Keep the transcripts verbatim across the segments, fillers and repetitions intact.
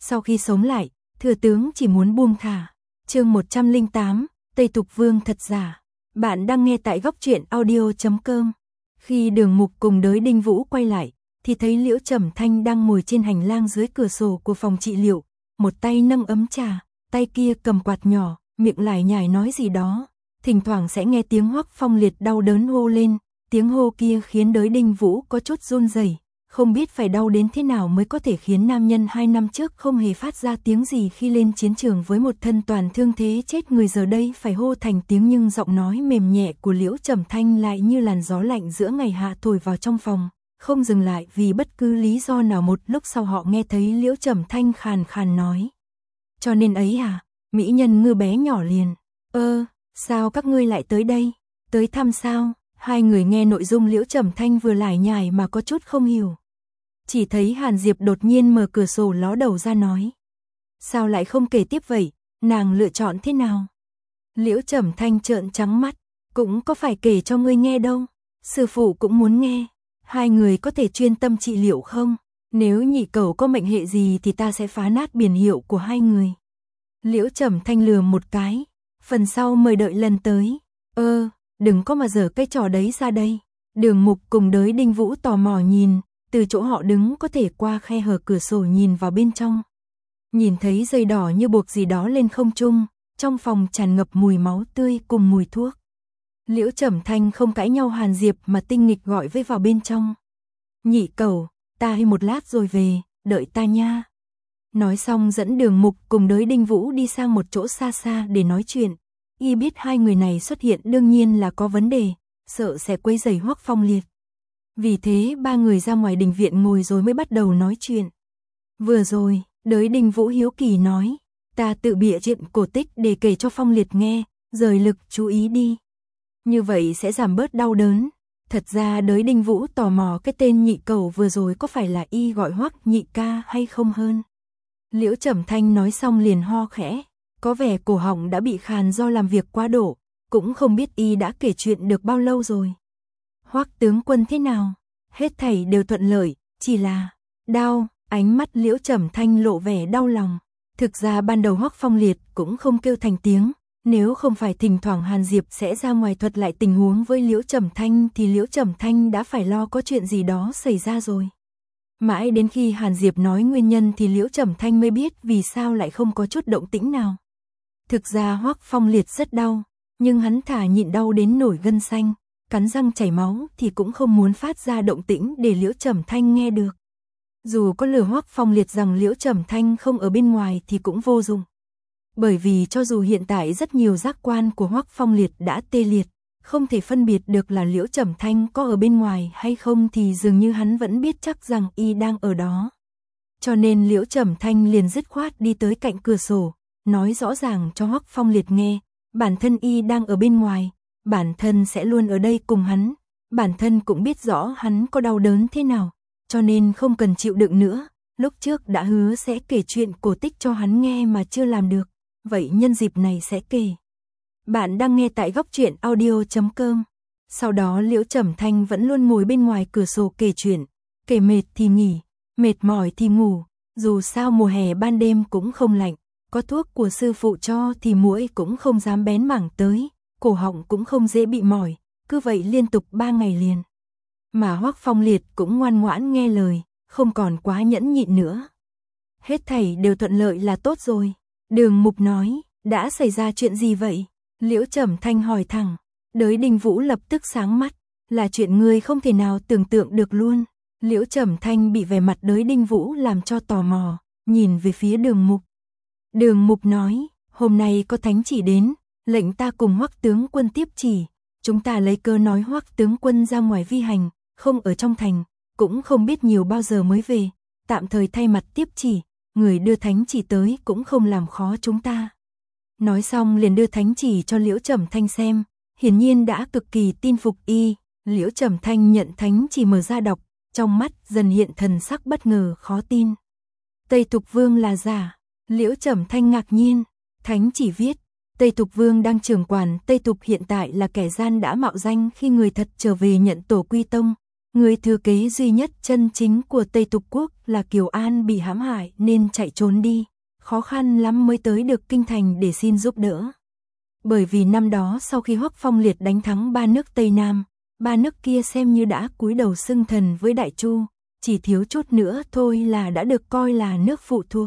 Sau khi sống lại, thừa tướng chỉ muốn buông thả. Chương một trăm lẻ tám, Tây Tục Vương thật giả. Bạn đang nghe tại góc truyện audio chấm com. Khi Đường Mục cùng Đới Đinh Vũ quay lại, thì thấy Liễu Trầm Thanh đang ngồi trên hành lang dưới cửa sổ của phòng trị liệu, một tay nâng ấm trà, tay kia cầm quạt nhỏ, miệng lải nhải nói gì đó. Thỉnh thoảng sẽ nghe tiếng Hoắc Phong Liệt đau đớn hô lên, tiếng hô kia khiến Đới Đinh Vũ có chút run rẩy, không biết phải đau đến thế nào mới có thể khiến nam nhân hai năm trước không hề phát ra tiếng gì khi lên chiến trường với một thân toàn thương thế chết người giờ đây phải hô thành tiếng, nhưng giọng nói mềm nhẹ của Liễu Trầm Thanh lại như làn gió lạnh giữa ngày hạ thổi vào trong phòng, không dừng lại vì bất cứ lý do nào. Một lúc sau họ nghe thấy Liễu Trầm Thanh khàn khàn nói: "Cho nên ấy à, mỹ nhân ngư bé nhỏ liền. Ơ, sao các ngươi lại tới đây? Tới thăm sao?" Hai người nghe nội dung Liễu Trầm Thanh vừa lải nhải mà có chút không hiểu. Chỉ thấy Hàn Diệp đột nhiên mở cửa sổ ló đầu ra nói: "Sao lại không kể tiếp vậy, nàng lựa chọn thế nào?" Liễu Trầm Thanh trợn trắng mắt: "Cũng có phải kể cho ngươi nghe đâu, sư phụ cũng muốn nghe. Hai người có thể chuyên tâm trị liệu không? Nếu nhị cẩu có mệnh hệ gì thì ta sẽ phá nát biển hiệu của hai người." Liễu Trầm Thanh lườm một cái: "Phần sau mời đợi lần tới." "Ơ, đừng có mà giở cái trò đấy ra đây." Đường Mục cùng Đới Đinh Vũ tò mò nhìn, từ chỗ họ đứng có thể qua khe hở cửa sổ nhìn vào bên trong. Nhìn thấy dây đỏ như buộc gì đó lên không trung, trong phòng tràn ngập mùi máu tươi cùng mùi thuốc. Liễu Trầm Thanh không cãi nhau Hàn Diệp mà tinh nghịch gọi với vào bên trong: "Nhị cẩu, ta hay một lát rồi về, đợi ta nha." Nói xong dẫn Đường Mục cùng Đới Đinh Vũ đi sang một chỗ xa xa để nói chuyện. Y biết hai người này xuất hiện đương nhiên là có vấn đề, sợ sẽ quấy rầy Hoắc Phong Liệt. Vì thế ba người ra ngoài đình viện ngồi rồi mới bắt đầu nói chuyện. "Vừa rồi, Đới Đinh Vũ hiếu kỳ nói, ta tự bịa chuyện cổ tích để kể cho Phong Liệt nghe, rời lực chú ý đi. Như vậy sẽ giảm bớt đau đớn." Thật ra Đới Đinh Vũ tò mò cái tên nhị cẩu vừa rồi có phải là y gọi Hoắc nhị ca hay không hơn. Liễu Trầm Thanh nói xong liền ho khẽ, có vẻ cổ họng đã bị khàn do làm việc quá độ, cũng không biết y đã kể chuyện được bao lâu rồi. "Hoắc tướng quân thế nào?" "Hết thảy đều thuận lợi, chỉ là đau." Ánh mắt Liễu Trầm Thanh lộ vẻ đau lòng. Thực ra ban đầu Hoắc Phong Liệt cũng không kêu thành tiếng, nếu không phải thỉnh thoảng Hàn Diệp sẽ ra ngoài thuật lại tình huống với Liễu Trầm Thanh thì Liễu Trầm Thanh đã phải lo có chuyện gì đó xảy ra rồi. Mãi đến khi Hàn Diệp nói nguyên nhân thì Liễu Trầm Thanh mới biết vì sao lại không có chút động tĩnh nào. Thực ra Hoắc Phong Liệt rất đau, nhưng hắn thà nhịn đau đến nổi gân xanh, cắn răng chảy máu thì cũng không muốn phát ra động tĩnh để Liễu Trầm Thanh nghe được. Dù có lừa Hoắc Phong Liệt rằng Liễu Trầm Thanh không ở bên ngoài thì cũng vô dụng. Bởi vì cho dù hiện tại rất nhiều giác quan của Hoắc Phong Liệt đã tê liệt, không thể phân biệt được là Liễu Trầm Thanh có ở bên ngoài hay không thì dường như hắn vẫn biết chắc rằng y đang ở đó. Cho nên Liễu Trầm Thanh liền dứt khoát đi tới cạnh cửa sổ, nói rõ ràng cho Hoắc Phong Liệt nghe, bản thân y đang ở bên ngoài, bản thân sẽ luôn ở đây cùng hắn, bản thân cũng biết rõ hắn có đau đớn thế nào, cho nên không cần chịu đựng nữa, lúc trước đã hứa sẽ kể chuyện cổ tích cho hắn nghe mà chưa làm được, vậy nhân dịp này sẽ kể. Bạn đang nghe tại góc truyện audio chấm com. Sau đó Liễu Trầm Thanh vẫn luôn ngồi bên ngoài cửa sổ kể chuyện, kể mệt thì nghỉ, mệt mỏi thì ngủ, dù sao mùa hè ban đêm cũng không lạnh, có thuốc của sư phụ cho thì muỗi cũng không dám bén mảng tới, cổ họng cũng không dễ bị mỏi, cứ vậy liên tục ba ngày liền. Mà Hoắc Phong Liệt cũng ngoan ngoãn nghe lời, không còn quá nhẫn nhịn nữa. "Hết thảy đều thuận lợi là tốt rồi." Đường Mục nói. "Đã xảy ra chuyện gì vậy?" Liễu Trầm Thanh hỏi thẳng. Đới Đinh Vũ lập tức sáng mắt, "Là chuyện ngươi không thể nào tưởng tượng được luôn." Liễu Trầm Thanh bị vẻ mặt Đới Đinh Vũ làm cho tò mò, nhìn về phía Đường Mục. Đường Mục nói, "Hôm nay có thánh chỉ đến, lệnh ta cùng Hoắc tướng quân tiếp chỉ, chúng ta lấy cơ nói Hoắc tướng quân ra ngoài vi hành, không ở trong thành, cũng không biết nhiều bao giờ mới về, tạm thời thay mặt tiếp chỉ, người đưa thánh chỉ tới cũng không làm khó chúng ta." Nói xong liền đưa thánh chỉ cho Liễu Trầm Thanh xem, hiển nhiên đã cực kỳ tin phục y. Liễu Trầm Thanh nhận thánh chỉ mở ra đọc, trong mắt dần hiện thần sắc bất ngờ khó tin. "Tây Tục Vương là giả?" Liễu Trầm Thanh ngạc nhiên. Thánh chỉ viết, Tây Tục Vương đang trưởng quản Tây Tục hiện tại là kẻ gian đã mạo danh khi người thật trở về nhận tổ quy tông, Người thừa kế duy nhất chân chính của Tây Tục Quốc là Kiều An bị hãm hại nên chạy trốn đi, khó khăn lắm mới tới được kinh thành để xin giúp đỡ. Bởi vì năm đó sau khi Hoắc Phong Liệt đánh thắng ba nước Tây Nam, ba nước kia xem như đã cúi đầu xưng thần với Đại Chu, chỉ thiếu chút nữa thôi là đã được coi là nước phụ thuộc.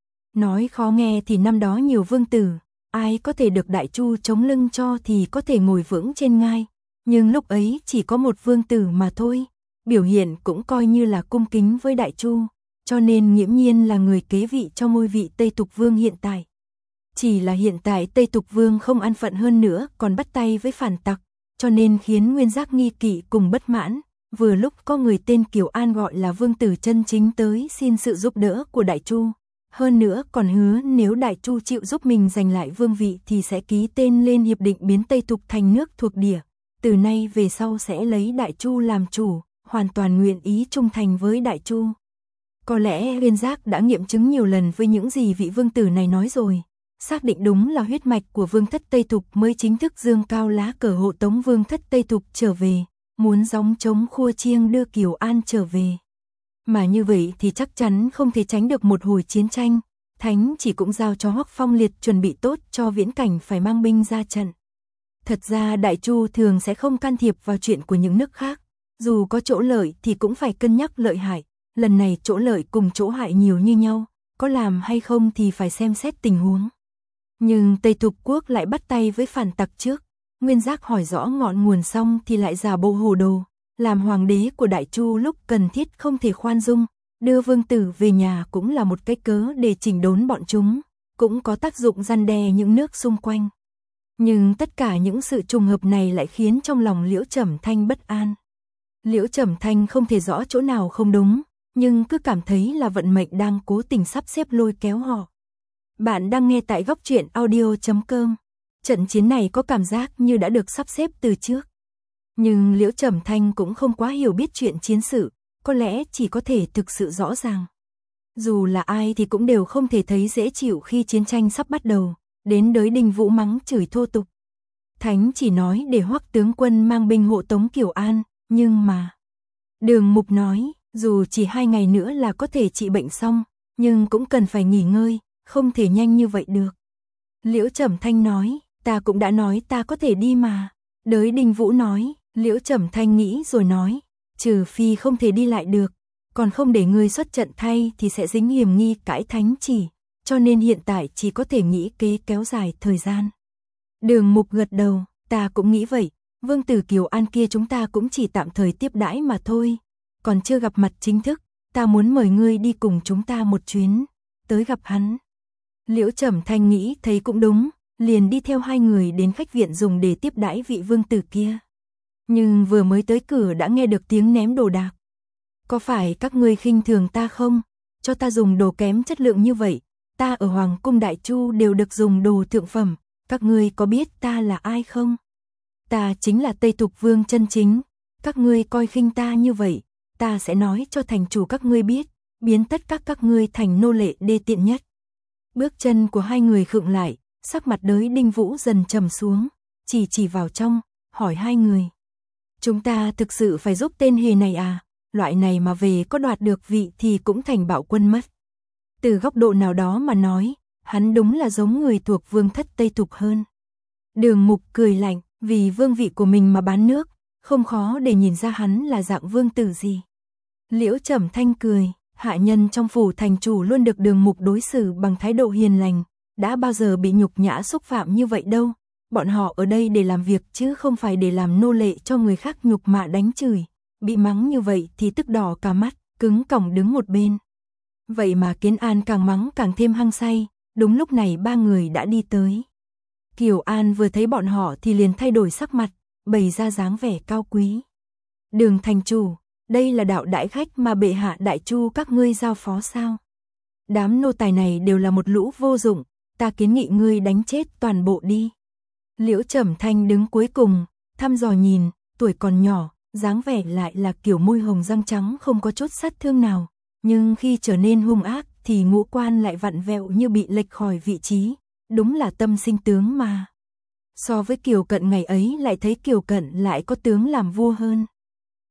Nói khó nghe thì năm đó nhiều vương tử, ai có thể được Đại Chu chống lưng cho thì có thể ngồi vững trên ngai, nhưng lúc ấy chỉ có một vương tử mà thôi, biểu hiện cũng coi như là cung kính với Đại Chu, cho nên nghiễm nhiên là người kế vị cho ngôi vị Tây Tục Vương hiện tại. Chỉ là hiện tại Tây Tục Vương không an phận hơn nữa còn bắt tay với phản tặc, cho nên khiến Nguyên Giác nghi kỵ cùng bất mãn, vừa lúc có người tên Kiều An gọi là vương tử chân chính tới xin sự giúp đỡ của Đại Chu. Hơn nữa còn hứa nếu Đại Chu chịu giúp mình giành lại vương vị thì sẽ ký tên lên hiệp định biến Tây Tục thành nước thuộc địa. Từ nay về sau sẽ lấy Đại Chu làm chủ, hoàn toàn nguyện ý trung thành với Đại Chu. Có lẽ Nguyên Giác đã nghiệm chứng nhiều lần với những gì vị vương tử này nói rồi. Xác định đúng là huyết mạch của vương thất Tây Tục mới chính thức dương cao lá cờ hộ tống vương thất Tây Tục trở về, muốn gióng trống khua chiêng đưa Kiều An trở về. Mà như vậy thì chắc chắn không thể tránh được một hồi chiến tranh, Thánh chỉ cũng giao cho Hoắc Phong Liệt chuẩn bị tốt cho viễn cảnh phải mang binh ra trận. Thật ra Đại Chu thường sẽ không can thiệp vào chuyện của những nước khác, dù có chỗ lợi thì cũng phải cân nhắc lợi hại, lần này chỗ lợi cùng chỗ hại nhiều như nhau, có làm hay không thì phải xem xét tình huống. Nhưng Tây Tục Quốc lại bắt tay với phản tặc trước, Nguyên Giác hỏi rõ ngọn nguồn xong thì lại giả bộ hồ đồ, làm hoàng đế của Đại Chu lúc cần thiết không thể khoan dung, đưa vương tử về nhà cũng là một cái cớ để chỉnh đốn bọn chúng, cũng có tác dụng răn đe những nước xung quanh. Nhưng tất cả những sự trùng hợp này lại khiến trong lòng Liễu Trầm Thanh bất an. Liễu Trầm Thanh không thể rõ chỗ nào không đúng, nhưng cứ cảm thấy là vận mệnh đang cố tình sắp xếp lôi kéo họ. Bạn đang nghe tại góc truyện audio chấm com. Trận chiến này có cảm giác như đã được sắp xếp từ trước. Nhưng Liễu Trầm Thanh cũng không quá hiểu biết chuyện chiến sự, có lẽ chỉ có thể thực sự rõ ràng. Dù là ai thì cũng đều không thể thấy dễ chịu khi chiến tranh sắp bắt đầu, đến đới Đinh Vũ mắng chửi thô tục. Thánh chỉ nói để Hoắc tướng quân mang binh hộ tống Kiều An, nhưng mà... Đường Mục nói, dù chỉ hai ngày nữa là có thể trị bệnh xong, nhưng cũng cần phải nghỉ ngơi, không thể nhanh như vậy được. Liễu Trầm Thanh nói, ta cũng đã nói ta có thể đi mà. Đới Đinh Vũ nói, Liễu Trầm Thanh nghĩ rồi nói, trừ phi không thể đi lại được, còn không để ngươi xuất trận thay thì sẽ dính hiểm nghi cãi thánh chỉ, cho nên hiện tại chỉ có thể nghĩ kế kéo dài thời gian. Đường Mục gật đầu, ta cũng nghĩ vậy, vương tử Kiều An kia chúng ta cũng chỉ tạm thời tiếp đãi mà thôi, còn chưa gặp mặt chính thức, ta muốn mời ngươi đi cùng chúng ta một chuyến, tới gặp hắn. Liễu Trầm Thanh nghĩ thấy cũng đúng, liền đi theo hai người đến khách viện dùng để tiếp đãi vị vương tử kia. Nhưng vừa mới tới cửa đã nghe được tiếng ném đồ đạc. Có phải các ngươi khinh thường ta không? Cho ta dùng đồ kém chất lượng như vậy, ta ở Hoàng cung Đại Chu đều được dùng đồ thượng phẩm, các ngươi có biết ta là ai không? Ta chính là Tây Tục Vương chân chính, các ngươi coi khinh ta như vậy, ta sẽ nói cho thành chủ các ngươi biết, biến tất các các ngươi thành nô lệ đê tiện nhất. Bước chân của hai người khựng lại, sắc mặt Đới Đinh Vũ dần trầm xuống, chỉ chỉ vào trong, hỏi hai người. Chúng ta thực sự phải giúp tên hề này à, loại này mà về có đoạt được vị thì cũng thành bạo quân mất. Từ góc độ nào đó mà nói, hắn đúng là giống người thuộc vương thất Tây Tục hơn. Đường Mục cười lạnh, vì vương vị của mình mà bán nước, không khó để nhìn ra hắn là dạng vương tử gì. Liễu Trầm Thanh cười, hạ nhân trong phủ thành chủ luôn được Đường Mục đối xử bằng thái độ hiền lành, đã bao giờ bị nhục nhã xúc phạm như vậy đâu. Bọn họ ở đây để làm việc chứ không phải để làm nô lệ cho người khác nhục mạ đánh chửi, bị mắng như vậy thì tức đỏ cả mắt, cứng còng đứng một bên. Vậy mà Kiến An càng mắng càng thêm hăng say, đúng lúc này ba người đã đi tới. Kiều An vừa thấy bọn họ thì liền thay đổi sắc mặt, bày ra dáng vẻ cao quý. Đường thành chủ, đây là đạo đại khách mà bệ hạ Đại Chu các ngươi giao phó sao? Đám nô tài này đều là một lũ vô dụng, ta kiến nghị ngươi đánh chết toàn bộ đi. Liễu Trầm Thanh đứng cuối cùng, thăm dò nhìn, tuổi còn nhỏ, dáng vẻ lại là kiểu môi hồng răng trắng không có chút sát thương nào, nhưng khi trở nên hung ác thì ngũ quan lại vặn vẹo như bị lệch khỏi vị trí, đúng là tâm sinh tướng mà. So với Kiều Cận ngày ấy lại thấy Kiều Cận lại có tướng làm vua hơn.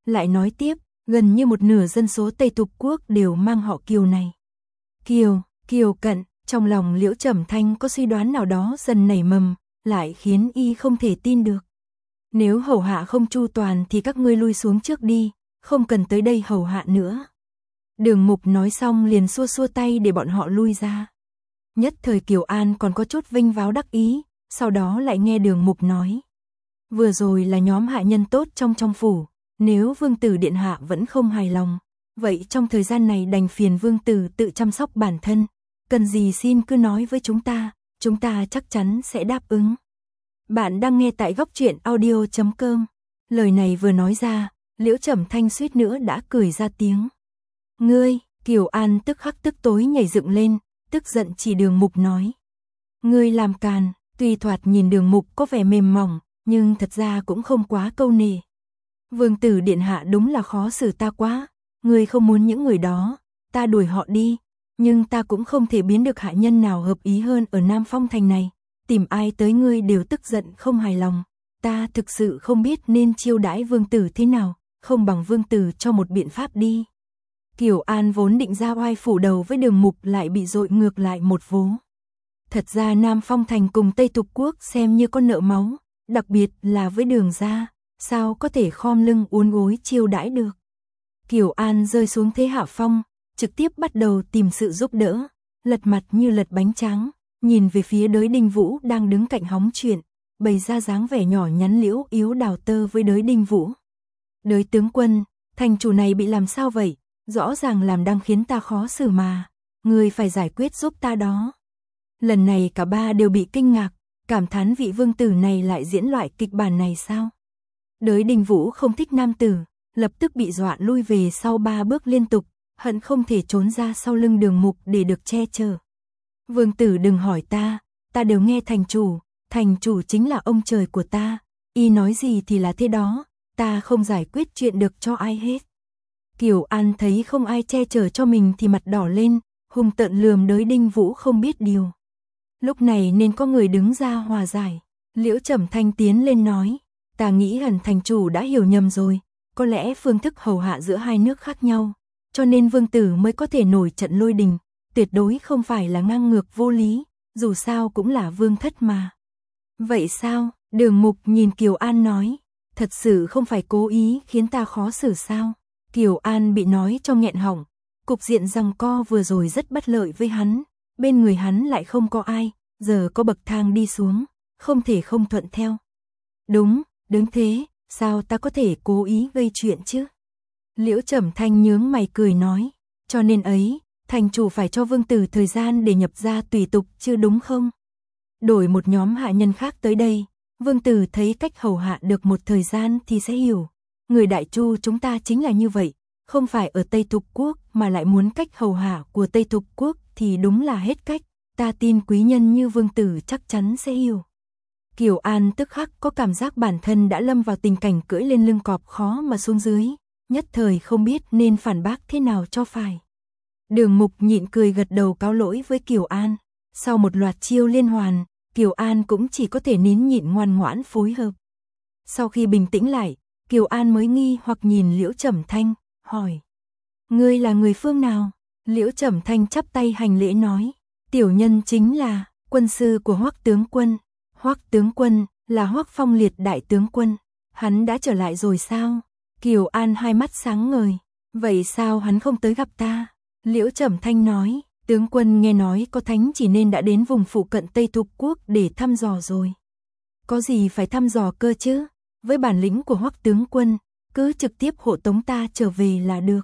Lại nói tiếp, gần như một nửa dân số Tây Thục Quốc đều mang họ Kiều này. Kiều, Kiều Cận, trong lòng Liễu Trầm Thanh có suy đoán nào đó dần nảy mầm, lại khiến y không thể tin được. Nếu hầu hạ không chu toàn thì các ngươi lui xuống trước đi, không cần tới đây hầu hạ nữa. Đường Mục nói xong liền xua xua tay để bọn họ lui ra. Nhất thời Kiều An còn có chút vinh váo đắc ý, sau đó lại nghe Đường Mục nói. Vừa rồi là nhóm hạ nhân tốt trong trong phủ, nếu vương tử điện hạ vẫn không hài lòng, vậy trong thời gian này đành phiền vương tử tự chăm sóc bản thân, cần gì xin cứ nói với chúng ta, chúng ta chắc chắn sẽ đáp ứng. Bạn đang nghe tại góc truyện audio chấm com. Lời này vừa nói ra, Liễu Trầm Thanh suýt nữa đã cười ra tiếng. Ngươi, Kiều An tức khắc tức tối nhảy dựng lên, tức giận chỉ Đường Mục nói. Ngươi làm càn, tuy thoạt nhìn Đường Mục có vẻ mềm mỏng, nhưng thật ra cũng không quá câu nệ. Vương tử điện hạ đúng là khó xử ta quá, ngươi không muốn những người đó, ta đuổi họ đi, nhưng ta cũng không thể biến được hạ nhân nào hợp ý hơn ở Nam Phong thành này, tìm ai tới ngươi đều tức giận không hài lòng, ta thực sự không biết nên chiêu đãi vương tử thế nào, không bằng vương tử cho một biện pháp đi. Kiều An vốn định ra oai phủ đầu với Đường Mục lại bị dội ngược lại một vố. Thật ra Nam Phong thành cùng Tây Thục Quốc xem như có nợ máu, đặc biệt là với Đường gia, sao có thể khom lưng uốn gối chiêu đãi được. Kiều An rơi xuống thế hạ phong, trực tiếp bắt đầu tìm sự giúp đỡ, lật mặt như lật bánh tráng, nhìn về phía Đới Đinh Vũ đang đứng cạnh hóng chuyện, bày ra dáng vẻ nhỏ nhắn liễu yếu đào tơ với Đới Đinh Vũ. Đới tướng quân, thành chủ này bị làm sao vậy? Rõ ràng làm đang khiến ta khó xử mà, người phải giải quyết giúp ta đó. Lần này cả ba đều bị kinh ngạc, cảm thán vị vương tử này lại diễn loại kịch bản này sao? Đới Đinh Vũ không thích nam tử, lập tức bị dọa lui về sau ba bước liên tục, hận không thể trốn ra sau lưng Đường Mục để được che chở. Vương tử đừng hỏi ta, ta đều nghe thành chủ, thành chủ chính là ông trời của ta, y nói gì thì là thế đó, ta không giải quyết chuyện được cho ai hết. Kiều An thấy không ai che chở cho mình thì mặt đỏ lên, hung tợn lườm Đới Đinh Vũ không biết điều. Lúc này nên có người đứng ra hòa giải. Liễu Trầm Thanh tiến lên nói, ta nghĩ hẳn thành chủ đã hiểu nhầm rồi, có lẽ phương thức hầu hạ giữa hai nước khác nhau, cho nên vương tử mới có thể nổi trận lôi đình, tuyệt đối không phải là ngang ngược vô lý, dù sao cũng là vương thất mà. Vậy sao? Đường Mục nhìn Kiều An nói, thật sự không phải cố ý khiến ta khó xử sao? Kiều An bị nói cho nghẹn họng, cục diện giằng co vừa rồi rất bất lợi với hắn, bên người hắn lại không có ai, giờ có bậc thang đi xuống, không thể không thuận theo. Đúng, đúng thế, sao ta có thể cố ý gây chuyện chứ? Liễu Trầm Thanh nhướng mày cười nói, cho nên ấy, thành chủ phải cho vương tử thời gian để nhập gia tùy tục chứ đúng không? Đổi một nhóm hạ nhân khác tới đây, vương tử thấy cách hầu hạ được một thời gian thì sẽ hiểu. Người Đại Chu chúng ta chính là như vậy, không phải ở Tây Thục Quốc mà lại muốn cách hầu hạ của Tây Thục Quốc thì đúng là hết cách, ta tin quý nhân như vương tử chắc chắn sẽ hiểu. Kiều An tức khắc có cảm giác bản thân đã lâm vào tình cảnh cưỡi lên lưng cọp khó mà xuống dưới, nhất thời không biết nên phản bác thế nào cho phải. Đường Mục nhịn cười gật đầu cáo lỗi với Kiều An, sau một loạt chiêu liên hoàn, Kiều An cũng chỉ có thể nín nhịn ngoan ngoãn phối hợp. Sau khi bình tĩnh lại, Kiều An mới nghi hoặc nhìn Liễu Trầm Thanh, hỏi. Ngươi là người phương nào? Liễu Trầm Thanh chắp tay hành lễ nói. Tiểu nhân chính là quân sư của Hoắc tướng quân. Hoắc tướng quân là Hoắc Phong Liệt đại tướng quân. Hắn đã trở lại rồi sao? Kiều An hai mắt sáng ngời. Vậy sao hắn không tới gặp ta? Liễu Trầm Thanh nói. Tướng quân nghe nói có thánh chỉ nên đã đến vùng phụ cận Tây Thục Quốc để thăm dò rồi. Có gì phải thăm dò cơ chứ? Với bản lĩnh của Hoắc tướng quân, cứ trực tiếp hộ tống ta trở về là được.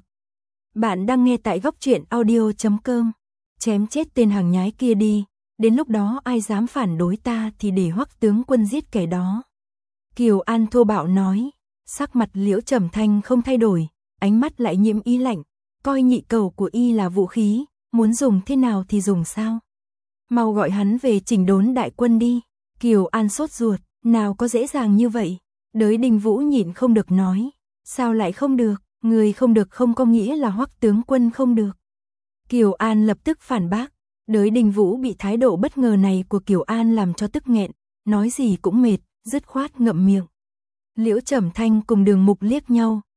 Bạn đang nghe tại góc truyện audio chấm com. Chém chết tên hàng nhái kia đi, đến lúc đó ai dám phản đối ta thì để Hoắc tướng quân giết kẻ đó. Kiều An thô bạo nói, sắc mặt Liễu Trầm Thanh không thay đổi, ánh mắt lại nhiễm ý lạnh, coi nhị cầu của y là vũ khí, muốn dùng thế nào thì dùng sao. Mau gọi hắn về chỉnh đốn đại quân đi. Kiều An sốt ruột, nào có dễ dàng như vậy. Đới Đinh Vũ nhịn không được nói, sao lại không được, người không được không có nghĩa là Hoắc tướng quân không được. Kiều An lập tức phản bác, Đới Đinh Vũ bị thái độ bất ngờ này của Kiều An làm cho tức nghẹn, nói gì cũng mệt, dứt khoát ngậm miệng. Liễu Trầm Thanh cùng Đường Mục liếc nhau,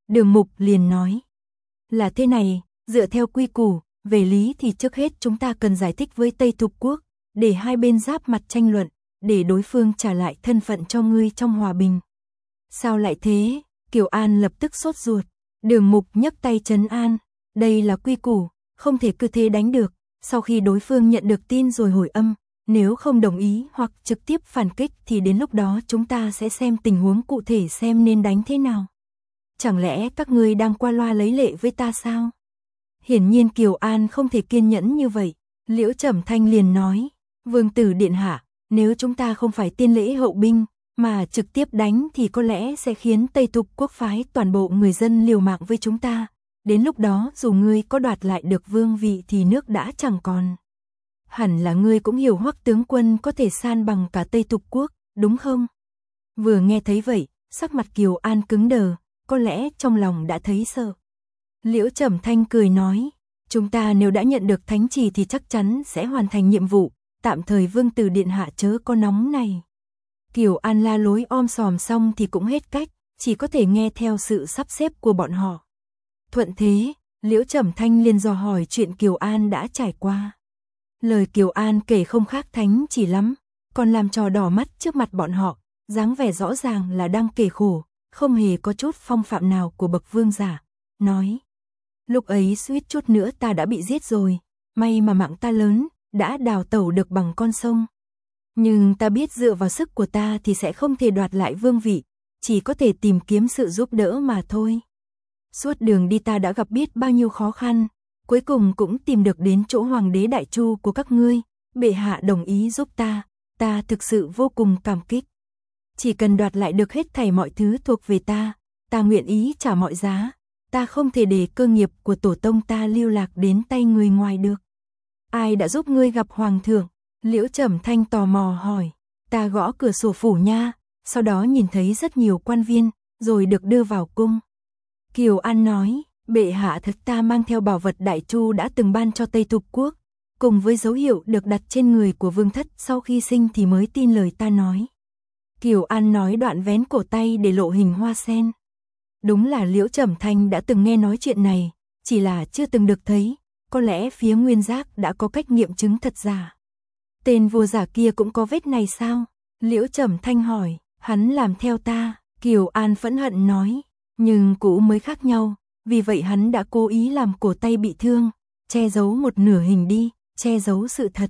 Đường Mục liền nói. Là thế này, dựa theo quy củ, về lý thì trước hết chúng ta cần giải thích với Tây Thục Quốc, để hai bên giáp mặt tranh luận, để đối phương trả lại thân phận cho ngươi trong hòa bình. Sao lại thế? Kiều An lập tức sốt ruột. Đường Mục nhấc tay trấn an. Đây là quy củ, không thể cứ thế đánh được. Sau khi đối phương nhận được tin rồi hồi âm, nếu không đồng ý hoặc trực tiếp phản kích thì đến lúc đó chúng ta sẽ xem tình huống cụ thể xem nên đánh thế nào. Chẳng lẽ các ngươi đang qua loa lấy lệ với ta sao? Hiển nhiên Kiều An không thể kiên nhẫn như vậy. Liễu Trầm Thanh liền nói, Vương tử điện hạ, nếu chúng ta không phải tiên lễ hậu binh, mà trực tiếp đánh thì có lẽ sẽ khiến Tây Thục Quốc phái toàn bộ người dân liều mạng với chúng ta. Đến lúc đó dù ngươi có đoạt lại được vương vị thì nước đã chẳng còn. Hẳn là ngươi cũng hiểu Hoắc tướng quân có thể san bằng cả Tây Thục Quốc, đúng không? Vừa nghe thấy vậy, sắc mặt Kiều An cứng đờ, có lẽ trong lòng đã thấy sợ. Liễu Trầm Thanh cười nói, chúng ta nếu đã nhận được thánh chỉ thì chắc chắn sẽ hoàn thành nhiệm vụ, tạm thời Vương tử điện hạ chớ có nóng này. Kiều An la lối om sòm xong thì cũng hết cách, chỉ có thể nghe theo sự sắp xếp của bọn họ. Thuận thế, Liễu Trầm Thanh liền dò hỏi chuyện Kiều An đã trải qua. Lời Kiều An kể không khác thánh chỉ lắm, còn làm trò đỏ mắt trước mặt bọn họ, dáng vẻ rõ ràng là đang kể khổ, không hề có chút phong phạm nào của bậc vương giả. Nói, lúc ấy suýt chút nữa ta đã bị giết rồi, may mà mạng ta lớn, đã đào tẩu được bằng con sông. Nhưng ta biết dựa vào sức của ta thì sẽ không thể đoạt lại vương vị, chỉ có thể tìm kiếm sự giúp đỡ mà thôi. Suốt đường đi ta đã gặp biết bao nhiêu khó khăn, cuối cùng cũng tìm được đến chỗ Hoàng đế Đại Chu của các ngươi, bệ hạ đồng ý giúp ta, ta thực sự vô cùng cảm kích. Chỉ cần đoạt lại được hết thảy mọi thứ thuộc về ta, ta nguyện ý trả mọi giá, ta không thể để cơ nghiệp của tổ tông ta lưu lạc đến tay người ngoài được. Ai đã giúp ngươi gặp Hoàng thượng? Liễu Trầm Thanh tò mò hỏi. Ta gõ cửa sổ phủ nha, sau đó nhìn thấy rất nhiều quan viên, rồi được đưa vào cung. Kiều An nói, bệ hạ thật ta mang theo bảo vật Đại Chu đã từng ban cho Tây Thục Quốc, cùng với dấu hiệu được đặt trên người của vương thất sau khi sinh thì mới tin lời ta nói. Kiều An nói đoạn vén cổ tay để lộ hình hoa sen. Đúng là Liễu Trầm Thanh đã từng nghe nói chuyện này, chỉ là chưa từng được thấy, có lẽ phía Nguyên Giác đã có cách nghiệm chứng thật giả. Tên vua giả kia cũng có vết này sao? Liễu Trầm Thanh hỏi, hắn làm theo ta, Kiều An phẫn hận nói, nhưng cũ mới khác nhau, vì vậy hắn đã cố ý làm cổ tay bị thương, che giấu một nửa hình đi, che giấu sự thật.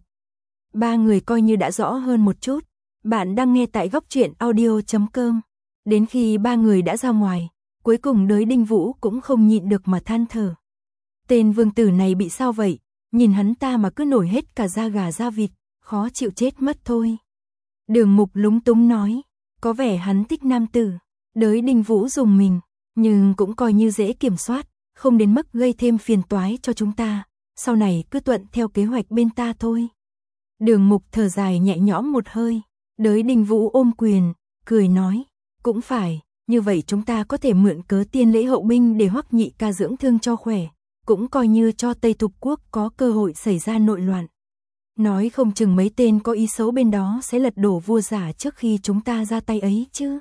Ba người coi như đã rõ hơn một chút, bạn đang nghe tại góc truyện audio chấm com. Đến khi ba người đã ra ngoài, cuối cùng Đới Đinh Vũ cũng không nhịn được mà than thở. Tên vương tử này bị sao vậy, nhìn hắn ta mà cứ nổi hết cả da gà da vịt, khó chịu chết mất thôi. Đường Mục lúng túng nói, có vẻ hắn thích nam tử. Đới Đinh Vũ dùng mình, nhưng cũng coi như dễ kiểm soát, không đến mức gây thêm phiền toái cho chúng ta, sau này cứ thuận theo kế hoạch bên ta thôi. Đường Mục thở dài nhẹ nhõm một hơi, Đới Đinh Vũ ôm quyền, cười nói, cũng phải, như vậy chúng ta có thể mượn cớ tiên lễ hậu binh để Hoắc nhị ca dưỡng thương cho khỏe, cũng coi như cho Tây Thục Quốc có cơ hội xảy ra nội loạn. Nói không chừng mấy tên có ý xấu bên đó sẽ lật đổ vua giả trước khi chúng ta ra tay ấy chứ.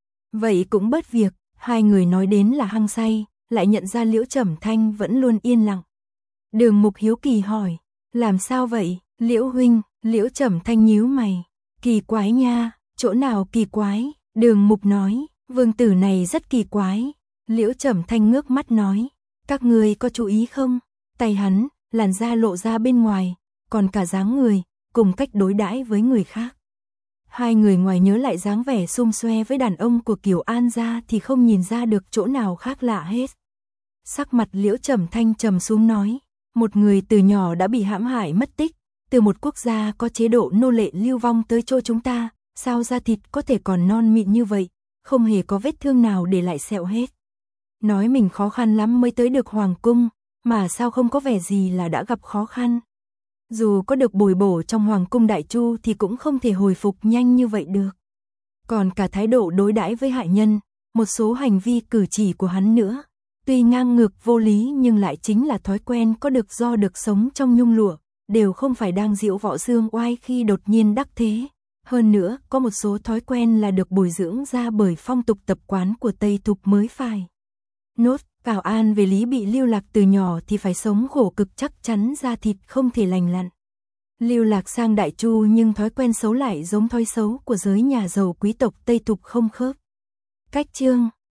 Vậy cũng bớt việc, hai người nói đến là hăng say, lại nhận ra Liễu Trầm Thanh vẫn luôn yên lặng. Đường Mục hiếu kỳ hỏi, làm sao vậy, Liễu huynh? Liễu Trầm Thanh nhíu mày, kỳ quái nha, chỗ nào kỳ quái? Đường Mục nói, vương tử này rất kỳ quái. Liễu Trầm Thanh ngước mắt nói, các ngươi có chú ý không? Tay hắn, làn da lộ ra bên ngoài, còn cả dáng người, cùng cách đối đãi với người khác. Hai người ngoài nhớ lại dáng vẻ xum xoe với đàn ông của Kiều An ra thì không nhìn ra được chỗ nào khác lạ hết. Sắc mặt Liễu Trầm Thanh trầm xuống nói, một người từ nhỏ đã bị hãm hại mất tích, từ một quốc gia có chế độ nô lệ lưu vong tới chỗ chúng ta, sao da thịt có thể còn non mịn như vậy, không hề có vết thương nào để lại sẹo hết. Nói mình khó khăn lắm mới tới được hoàng cung, mà sao không có vẻ gì là đã gặp khó khăn. Dù có được bồi bổ trong Hoàng cung Đại Chu thì cũng không thể hồi phục nhanh như vậy được. Còn cả thái độ đối đãi với hại nhân, một số hành vi cử chỉ của hắn nữa, tuy ngang ngược vô lý nhưng lại chính là thói quen có được do được sống trong nhung lụa, đều không phải đang diễu võ dương oai khi đột nhiên đắc thế. Hơn nữa, có một số thói quen là được bồi dưỡng ra bởi phong tục tập quán của Tây Thục mới phải. Nốt, Cảo An về lý bị lưu lạc từ nhỏ thì phải sống khổ cực, chắc chắn da thịt không thể lành lặn. Lưu lạc sang Đại Chu nhưng thói quen xấu lại giống thói xấu của giới nhà giàu quý tộc Tây Thục không khớp. Cách chương